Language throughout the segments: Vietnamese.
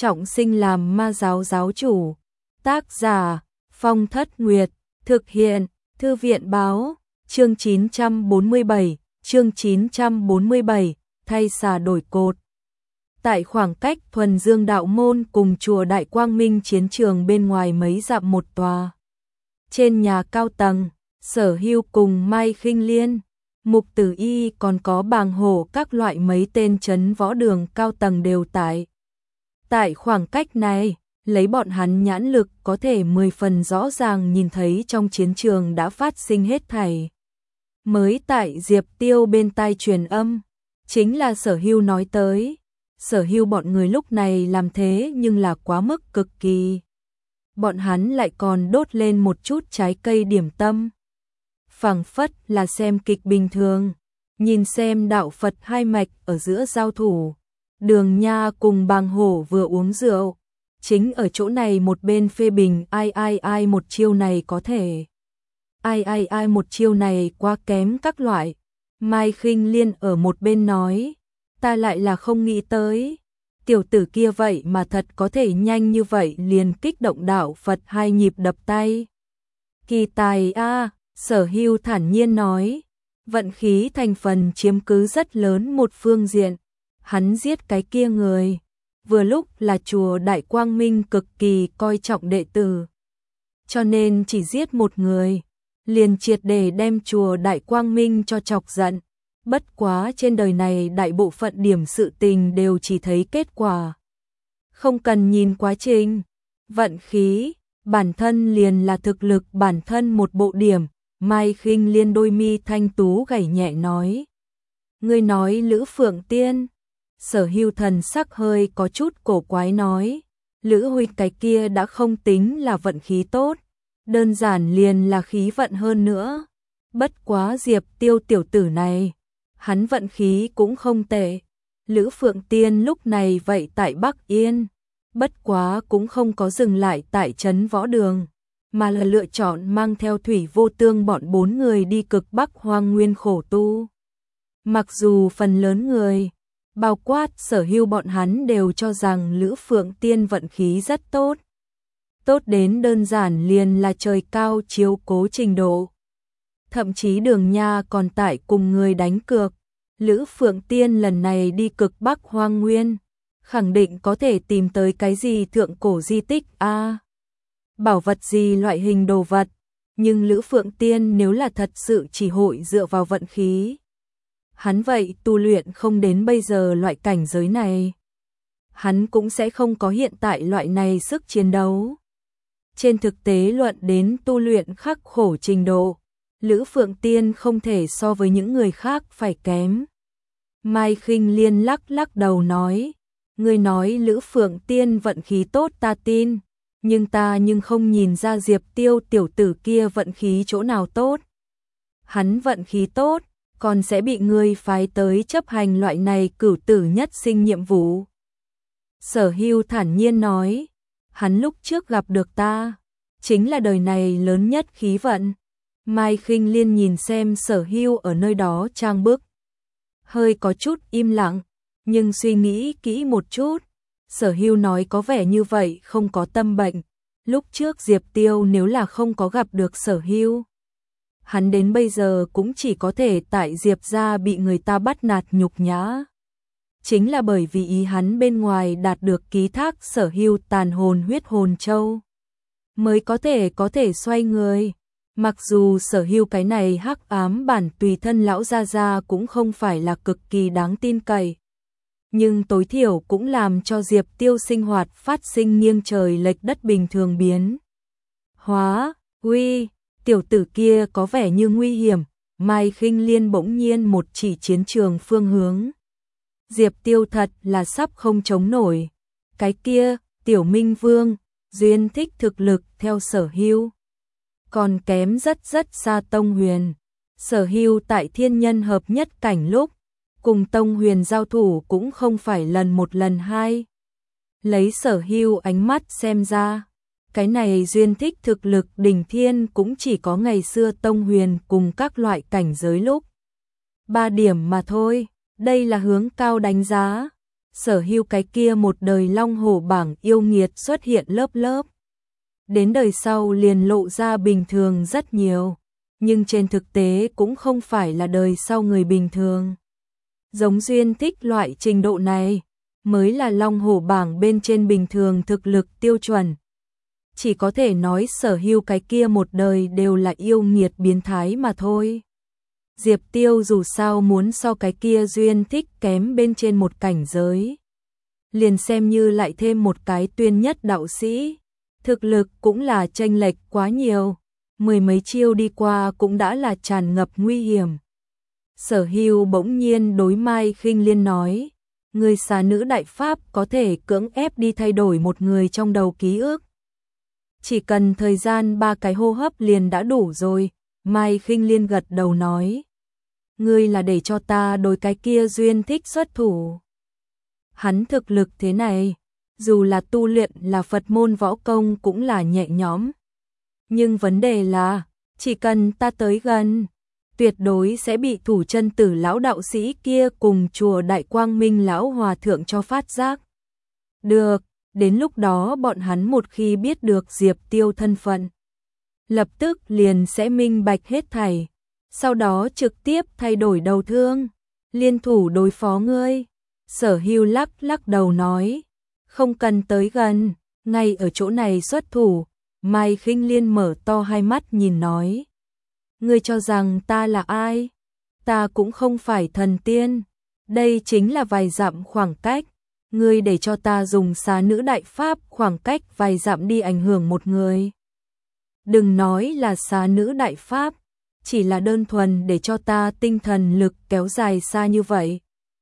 trọng sinh làm ma giáo giáo chủ. Tác giả Phong Thất Nguyệt, thực hiện Thư viện Báo, chương 947, thay xà đổi cột. Tại khoảng cách Thuần Dương Đạo Môn cùng chùa Đại Quang Minh chiến trường bên ngoài mấy dặm một tòa. Trên nhà cao tầng, Sở Hưu cùng Mai Khinh Liên, Mục Tử Y còn có Bàng Hổ các loại mấy tên trấn võ đường cao tầng đều tại. Tại khoảng cách này, lấy bọn hắn nhãn lực có thể 10 phần rõ ràng nhìn thấy trong chiến trường đã phát sinh hết thảy. Mới tại Diệp Tiêu bên tai truyền âm, chính là Sở Hưu nói tới. Sở Hưu bọn người lúc này làm thế nhưng là quá mức cực kỳ. Bọn hắn lại còn đốt lên một chút trái cây điểm tâm. Phảng phất là xem kịch bình thường, nhìn xem đạo Phật hai mạch ở giữa giao thủ. Đường Nha cùng Bàng Hổ vừa uống rượu, chính ở chỗ này một bên phê bình ai một chiêu này có thể. Ai một chiêu này quá kém các loại. Mai Khinh Liên ở một bên nói, ta lại là không nghĩ tới. Tiểu tử kia vậy mà thật có thể nhanh như vậy liền kích động đạo Phật hai nhịp đập tay. Kỳ tài a, Sở Hưu thản nhiên nói, vận khí thành phần chiếm cứ rất lớn một phương diện. Hắn giết cái kia người, vừa lúc là chùa Đại Quang Minh cực kỳ coi trọng đệ tử. Cho nên chỉ giết một người, liền triệt để đem chùa Đại Quang Minh cho chọc giận. Bất quá trên đời này đại bộ phận điểm sự tình đều chỉ thấy kết quả. Không cần nhìn quá trình, vận khí, bản thân liền là thực lực bản thân một bộ điểm. Mai Khinh Liên đôi mi thanh tú gảy nhẹ nói. Ngươi nói Lữ Phượng Tiên. Sở Hưu thần sắc hơi có chút cổ quái nói. Lữ huynh cái kia đã không tính là vận khí tốt, đơn giản liền là khí vận hơn nữa. Bất quá Diệp Tiêu tiểu tử này, hắn vận khí cũng không tệ. Lữ Phượng Tiên lúc này vậy tại Bắc Yên, bất quá cũng không có dừng lại tại trấn võ đường, mà là lựa chọn mang theo Thủy Vô Tương bọn 4 người đi cực Bắc Hoang Nguyên khổ tu. Mặc dù phần lớn người, bao quát Sở Hưu bọn hắn đều cho rằng Lữ Phượng Tiên vận khí rất tốt. Tốt đến đơn giản liền là trời cao chiếu cố trình độ. Thậm chí Đường Nha còn tại cùng người đánh cược. Lữ Phượng Tiên lần này đi cực Bắc Hoang Nguyên, khẳng định có thể tìm tới cái gì thượng cổ di tích bảo vật gì loại hình đồ vật. Nhưng Lữ Phượng Tiên nếu là thật sự chỉ hội dựa vào vận khí, hắn vậy tu luyện không đến bây giờ loại cảnh giới này. Hắn cũng sẽ không có hiện tại loại này sức chiến đấu. Trên thực tế luận đến tu luyện khắc khổ trình độ, Lữ Phượng Tiên không thể so với những người khác phải kém. Mai Khinh Liên lắc đầu nói, ngươi nói Lữ Phượng Tiên vận khí tốt ta tin, nhưng ta không nhìn ra Diệp Tiêu tiểu tử kia vận khí chỗ nào tốt. Hắn vận khí tốt, còn sẽ bị ngươi phái tới chấp hành loại này cửu tử nhất sinh nhiệm vụ. Sở Hưu thản nhiên nói, hắn lúc trước gặp được ta, chính là đời này lớn nhất khí vận. Mai Khinh Liên nhìn xem Sở Hưu ở nơi đó trang bức, hơi có chút im lặng, nhưng suy nghĩ kỹ một chút, Sở Hưu nói có vẻ như vậy không có tâm bệnh. Lúc trước Diệp Tiêu nếu là không có gặp được Sở Hưu, hắn đến bây giờ cũng chỉ có thể tại Diệp gia bị người ta bắt nạt nhục nhã. Chính là bởi vì ý hắn bên ngoài đạt được ký thác Sở Hưu tàn hồn huyết hồn châu, mới có thể xoay người. Mặc dù Sở Hưu cái này hắc ám bản tùy thân lão gia gia cũng không phải là cực kỳ đáng tin cậy, nhưng tối thiểu cũng làm cho Diệp Tiêu sinh hoạt phát sinh nghiêng trời lệch đất bình thường biến hóa. Uy, tiểu tử kia có vẻ như nguy hiểm. Mai Khinh Liên bỗng nhiên một chỉ chiến trường phương hướng. Diệp Tiêu thật là sắp không chống nổi. Cái kia, Tiểu Minh Vương, Duyên Thích thực lực theo Sở Hưu còn kém rất xa Tông Huyền. Sở Hưu tại thiên nhân hợp nhất cảnh lúc, cùng Tông Huyền giao thủ cũng không phải lần một lần hai. Lấy Sở Hưu ánh mắt xem ra, cái này Duyên Thích thực lực đỉnh thiên cũng chỉ có ngày xưa Tông Huyền cùng các loại cảnh giới lúc 3 điểm mà thôi. Đây là hướng cao đánh giá. Sở Hưu cái kia một đời long hổ bảng yêu nghiệt xuất hiện lớp lớp. Đến đời sau liền lộ ra bình thường rất nhiều, nhưng trên thực tế cũng không phải là đời sau người bình thường. Giống Duyên Thích loại trình độ này, mới là long hổ bảng bên trên bình thường thực lực tiêu chuẩn. Chỉ có thể nói Sở Hưu cái kia một đời đều là yêu nghiệt biến thái mà thôi. Diệp Tiêu dù sao muốn so cái kia Duyên Thích kém bên trên một cảnh giới. Liền xem như lại thêm một cái tuyên nhất đạo sĩ, thực lực cũng là chênh lệch quá nhiều, mười mấy chiêu đi qua cũng đã là tràn ngập nguy hiểm. Sở Hưu bỗng nhiên đối Mai Khinh Liên nói, người xà nữ đại pháp có thể cưỡng ép đi thay đổi một người trong đầu ký ức. Chỉ cần thời gian 3 cái hô hấp liền đã đủ rồi. Mai Khinh Liên gật đầu nói, ngươi là để cho ta đối cái kia Duyên Thích xuất thủ. Hắn thực lực thế này, dù là tu luyện là Phật môn võ công cũng là nhẹ nhõm. Nhưng vấn đề là, chỉ cần ta tới gần, tuyệt đối sẽ bị Thủ Chân Tử lão đạo sĩ kia cùng chùa Đại Quang Minh lão hòa thượng cho phát giác. Được, đến lúc đó bọn hắn một khi biết được Diệp Tiêu thân phận, lập tức liền sẽ minh bạch hết thảy, sau đó trực tiếp thay đổi đầu thương, liên thủ đối phó ngươi. Sở Hưu lắc lắc đầu nói, không cần tới gần, ngay ở chỗ này xuất thủ. Mai Khinh Liên mở to hai mắt nhìn nói, ngươi cho rằng ta là ai? Ta cũng không phải thần tiên, đây chính là vài dặm khoảng cách, ngươi để cho ta dùng xà nữ đại pháp khoảng cách vài dặm đi ảnh hưởng một người. Đừng nói là xà nữ đại pháp, chỉ là đơn thuần để cho ta tinh thần lực kéo dài xa như vậy,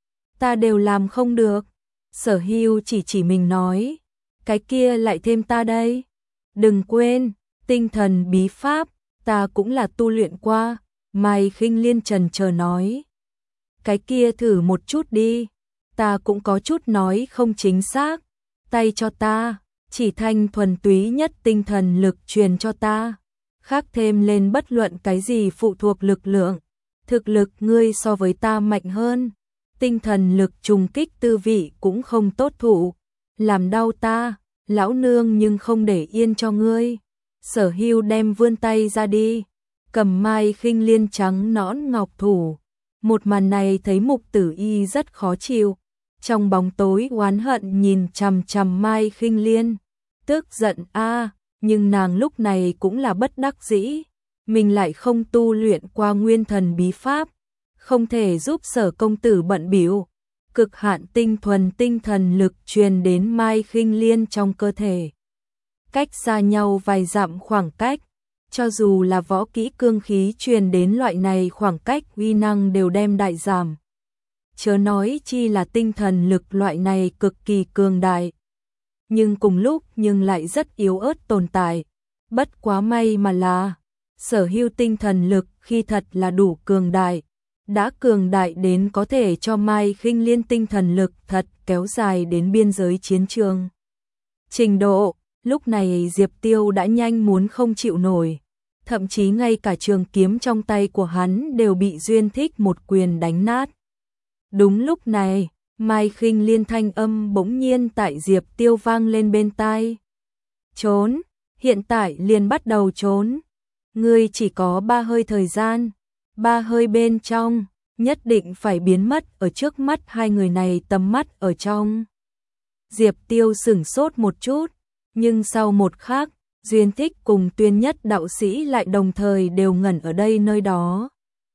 ta đều làm không được. Sở Hưu chỉ mình nói, cái kia lại thêm ta đây. Đừng quên, tinh thần bí pháp, ta cũng là tu luyện qua. Mai Khinh Liên chần chờ nói, cái kia thử một chút đi, ta cũng có chút nói không chính xác. Tay cho ta, chỉ thanh thuần túy nhất tinh thần lực truyền cho ta, khác thêm lên bất luận cái gì phụ thuộc lực lượng. Thực lực ngươi so với ta mạnh hơn, tinh thần lực trùng kích tư vị cũng không tốt thụ, làm đau ta, lão nương nhưng không để yên cho ngươi. Sở Hưu đem vươn tay ra đi, cầm Mai Khinh Liên trắng nõn ngọc thủ. Một màn này thấy Mục Tử Y rất khó chịu, trong bóng tối oán hận nhìn chằm chằm Mai Khinh Liên, tức giận nhưng nàng lúc này cũng là bất đắc dĩ, mình lại không tu luyện qua nguyên thần bí pháp, không thể giúp Sở công tử bận bịu. Cực hạn tinh thuần tinh thần lực truyền đến Mai Khinh Liên trong cơ thể. Cách xa nhau vài dặm khoảng cách, cho dù là võ kỹ cương khí truyền đến loại này khoảng cách uy năng đều đem đại giảm. Chớ nói chi là tinh thần lực loại này cực kỳ cường đại. Nhưng cùng lúc nhưng lại rất yếu ớt tồn tại. Bất quá may mà là, Sở Hưu tinh thần lực khi thật là đủ cường đại. Đã cường đại đến có thể cho Mai Khinh Liên tinh thần lực thật kéo dài đến biên giới chiến trường. Trình độ, lúc này Diệp Tiêu đã nhanh muốn không chịu nổi. Thậm chí ngay cả trường kiếm trong tay của hắn đều bị Duyên Thích một quyền đánh nát. Đúng lúc này, Mai Khinh Liên thanh âm bỗng nhiên tại Diệp Tiêu vang lên bên tai. Trốn, hiện tại liền bắt đầu trốn. Ngươi chỉ có 3 hơi thời gian. 3 hơi bên trong, nhất định phải biến mất ở trước mắt hai người này tầm mắt ở trong. Diệp Tiêu sửng sốt một chút, nhưng sau một khắc, Duyên Thích cùng tuyên nhất đạo sĩ lại đồng thời đều ngẩn ở đây nơi đó.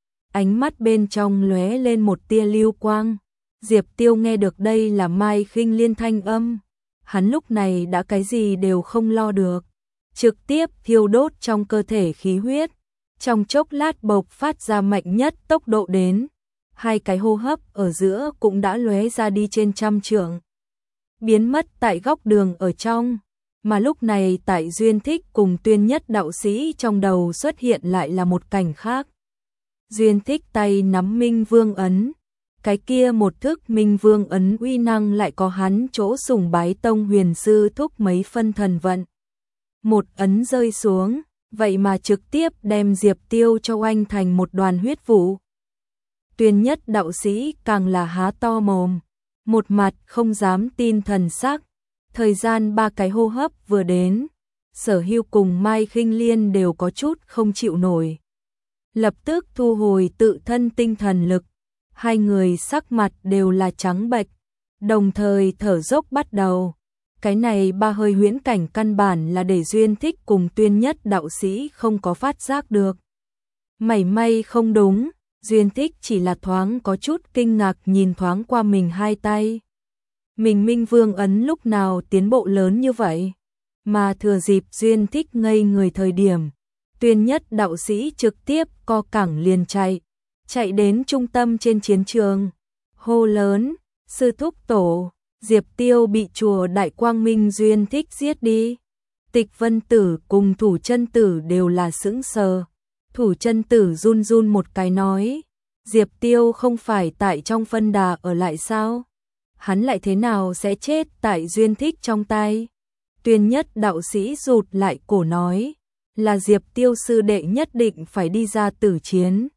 Ánh mắt bên trong lóe lên một tia lưu quang. Diệp Tiêu nghe được đây là Mai Khinh Liên thanh âm. Hắn lúc này đã cái gì đều không lo được. Trực tiếp thiêu đốt trong cơ thể khí huyết. Trong chốc lát bộc phát ra mạnh nhất tốc độ đến. 2 cái hô hấp ở giữa cũng đã lóe ra đi trên 100 trượng. Biến mất tại góc đường ở trong. Mà lúc này tại Duyên Thích cùng tuyên nhất đạo sĩ trong đầu xuất hiện lại là một cảnh khác. Duyên Thích tay nắm Minh Vương ấn. Cái kia một thức Minh Vương ấn uy năng lại có hắn chỗ sùng bái tông huyền sư thúc mấy phân thần vận. Một ấn rơi xuống, vậy mà trực tiếp đem Diệp Tiêu cho oanh thành một đoàn huyết vụ. Tuyên nhất đạo sĩ càng là há to mồm. một mặt không dám tin thần sắc. Thời gian 3 cái hô hấp vừa đến, Sở Hưu cùng Mai Khinh Liên đều có chút không chịu nổi. Lập tức thu hồi tự thân tinh thần lực, hai người sắc mặt đều là trắng bệch, đồng thời thở dốc bắt đầu. Cái này 3 hơi huyễn cảnh căn bản là để Duyên Thích cùng Tuyên Nhất đạo sĩ không có phát giác được. Mảy may không đúng, Duyên Thích chỉ là thoáng có chút kinh ngạc nhìn thoáng qua mình hai tay. Mình Minh Vương ấn lúc nào tiến bộ lớn như vậy? Mà thừa dịp Duyên Thích ngây người thời điểm, Tuyên Nhất đạo sĩ trực tiếp co cẳng liền chạy đến trung tâm trên chiến trường, hô lớn, sư thúc tổ, Diệp Tiêu bị chùa Đại Quang Minh Duyên Thích giết đi. Tịch Vân Tử cùng Thủ Chân Tử đều là sững sờ. Thủ Chân Tử run run một cái nói, Diệp Tiêu không phải tại trong phân đà ở lại sao? Hắn lại thế nào sẽ chết tại Duyên Thích trong tay? Tuyên Nhất đạo sĩ rụt lại cổ nói, là Diệp Tiêu sư đệ nhất định phải đi ra tử chiến.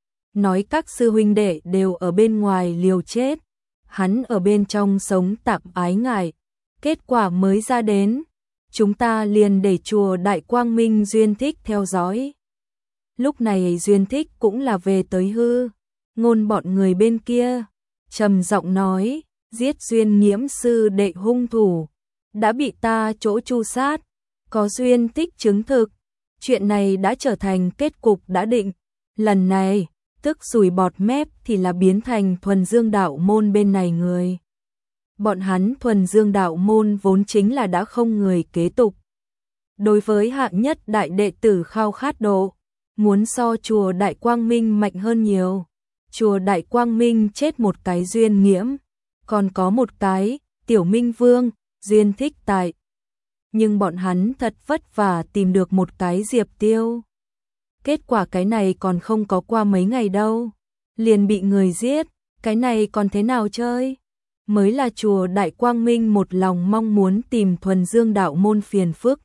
Nói các sư huynh đệ đều ở bên ngoài liều chết, hắn ở bên trong sống tạm ái ngại. Kết quả mới ra đến, chúng ta liền để chùa Đại Quang Minh Duyên Thích theo dõi. Lúc này Duyên Thích cũng là về tới hư ngôn bọn người bên kia, trầm giọng nói, giết Duyên Nghiễm sư đệ hung thủ đã bị ta chỗ tru sát, có Duyên Thích chứng thực, chuyện này đã trở thành kết cục đã định. Lần này, tức sùi bọt mép thì là biến thành Thuần Dương đạo môn bên này người. Bọn hắn Thuần Dương đạo môn vốn chính là đã không người kế tục. Đối với hạng nhất đại đệ tử khao khát độ, muốn so chùa Đại Quang Minh mạnh hơn nhiều. Chùa Đại Quang Minh chết một cái Duyên Nghiễm, còn có một cái Tiểu Minh Vương, Duyên Thích tại. Nhưng bọn hắn thật vất vả tìm được một cái Diệp Tiêu. Kết quả cái này còn không có qua mấy ngày đâu, liền bị người giết, cái này còn thế nào chơi? Mới là chùa Đại Quang Minh một lòng mong muốn tìm Thuần Dương đạo môn phiền phức,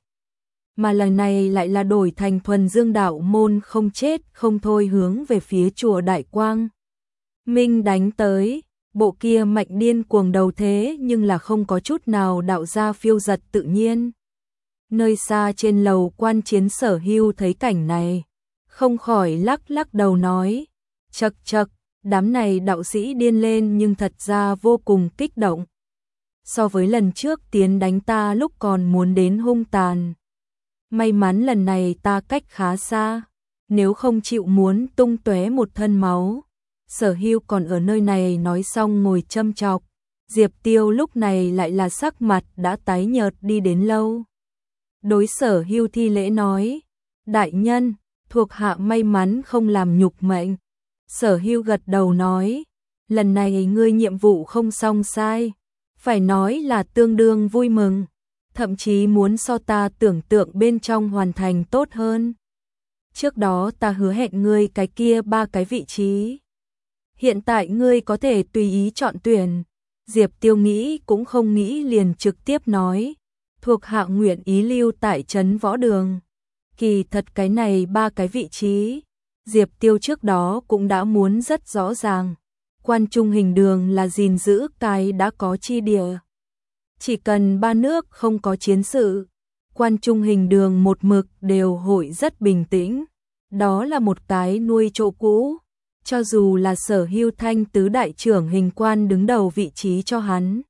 mà lần này lại là đổi thành Thuần Dương đạo môn không chết không thôi hướng về phía chùa Đại Quang Minh đánh tới. Bộ kia mạnh điên cuồng đầu thế nhưng là không có chút nào đạo ra phiêu giật tự nhiên. Nơi xa trên lầu quan chiến Sở Hưu thấy cảnh này, không khỏi lắc lắc đầu nói, chậc chậc, đám này đạo sĩ điên lên nhưng thật ra vô cùng kích động. So với lần trước tiến đánh ta lúc còn muốn đến hung tàn. May mắn lần này ta cách khá xa, nếu không chịu muốn tung tóe một thân máu. Sở Hưu còn ở nơi này nói xong ngồi châm chọc. Diệp Tiêu lúc này lại là sắc mặt đã tái nhợt đi đến lâu. Đối Sở Hưu thi lễ nói, đại nhân, thuộc hạ may mắn không làm nhục mệnh. Sở Hưu gật đầu nói, lần này ngươi nhiệm vụ không xong sai, phải nói là tương đương vui mừng, thậm chí muốn so ta tưởng tượng bên trong hoàn thành tốt hơn. Trước đó ta hứa hẹn ngươi cái kia 3 cái vị trí. Hiện tại ngươi có thể tùy ý chọn tuyển. Diệp Tiêu nghĩ cũng không nghĩ liền trực tiếp nói, thuộc hạ nguyện ý lưu tại trấn Võ Đường. Kỳ thật cái này 3 cái vị trí, Diệp Tiêu trước đó cũng đã muốn rất rõ ràng. Quan Trung Hình Đường là gìn giữ cái đã có chi địa. Chỉ cần 3 nước không có chiến sự, Quan Trung Hình Đường một mực đều hội rất bình tĩnh. Đó là một cái nuôi chỗ cũ. Cho dù là Sở Hưu Thanh tứ đại trưởng hình quan đứng đầu vị trí cho hắn.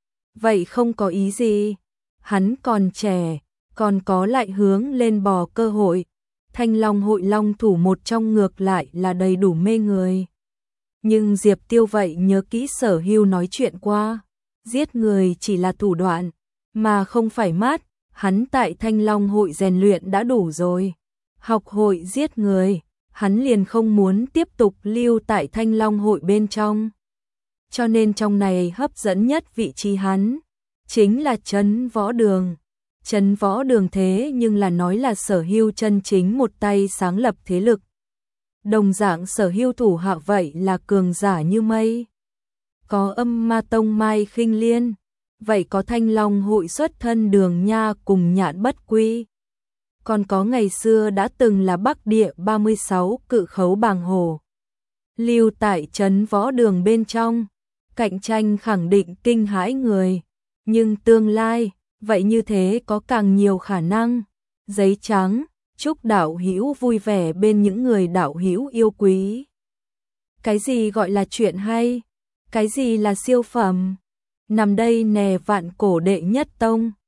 Vậy không có ý gì. Hắn còn trẻ, còn có lại hướng lên bò cơ hội. Thanh Long hội long thủ một trong ngược lại là đầy đủ mê người. Nhưng Diệp Tiêu vậy nhớ kỹ Sở Hưu nói chuyện qua. Giết người chỉ là thủ đoạn, mà không phải mát. Hắn tại Thanh Long hội rèn luyện đã đủ rồi. Học hội giết người, hắn liền không muốn tiếp tục lưu tại Thanh Long hội bên trong. Cho nên trong này hấp dẫn nhất vị trí hắn, chính là trấn Võ Đường. Trấn Võ Đường thế nhưng là nói là Sở Hưu chân chính một tay sáng lập thế lực. Đồng dạng Sở Hưu thủ hạ vậy là cường giả như mây. Có Âm Ma Tông Mai Khinh Liên, vậy có Thanh Long hội xuất thân Đường Nha cùng Nhạn Bất Quy. Còn có ngày xưa đã từng là Bắc Địa 36 cự khấu Bàng Hổ. Lưu tại trấn Võ Đường bên trong, Cạnh tranh khẳng định kinh hãi người, nhưng tương lai, vậy như thế có càng nhiều khả năng. Giấy trắng, chúc đạo hữu vui vẻ bên những người đạo hữu yêu quý. Cái gì gọi là chuyện hay? Cái gì là siêu phẩm? Nằm đây nè vạn cổ đệ nhất tông.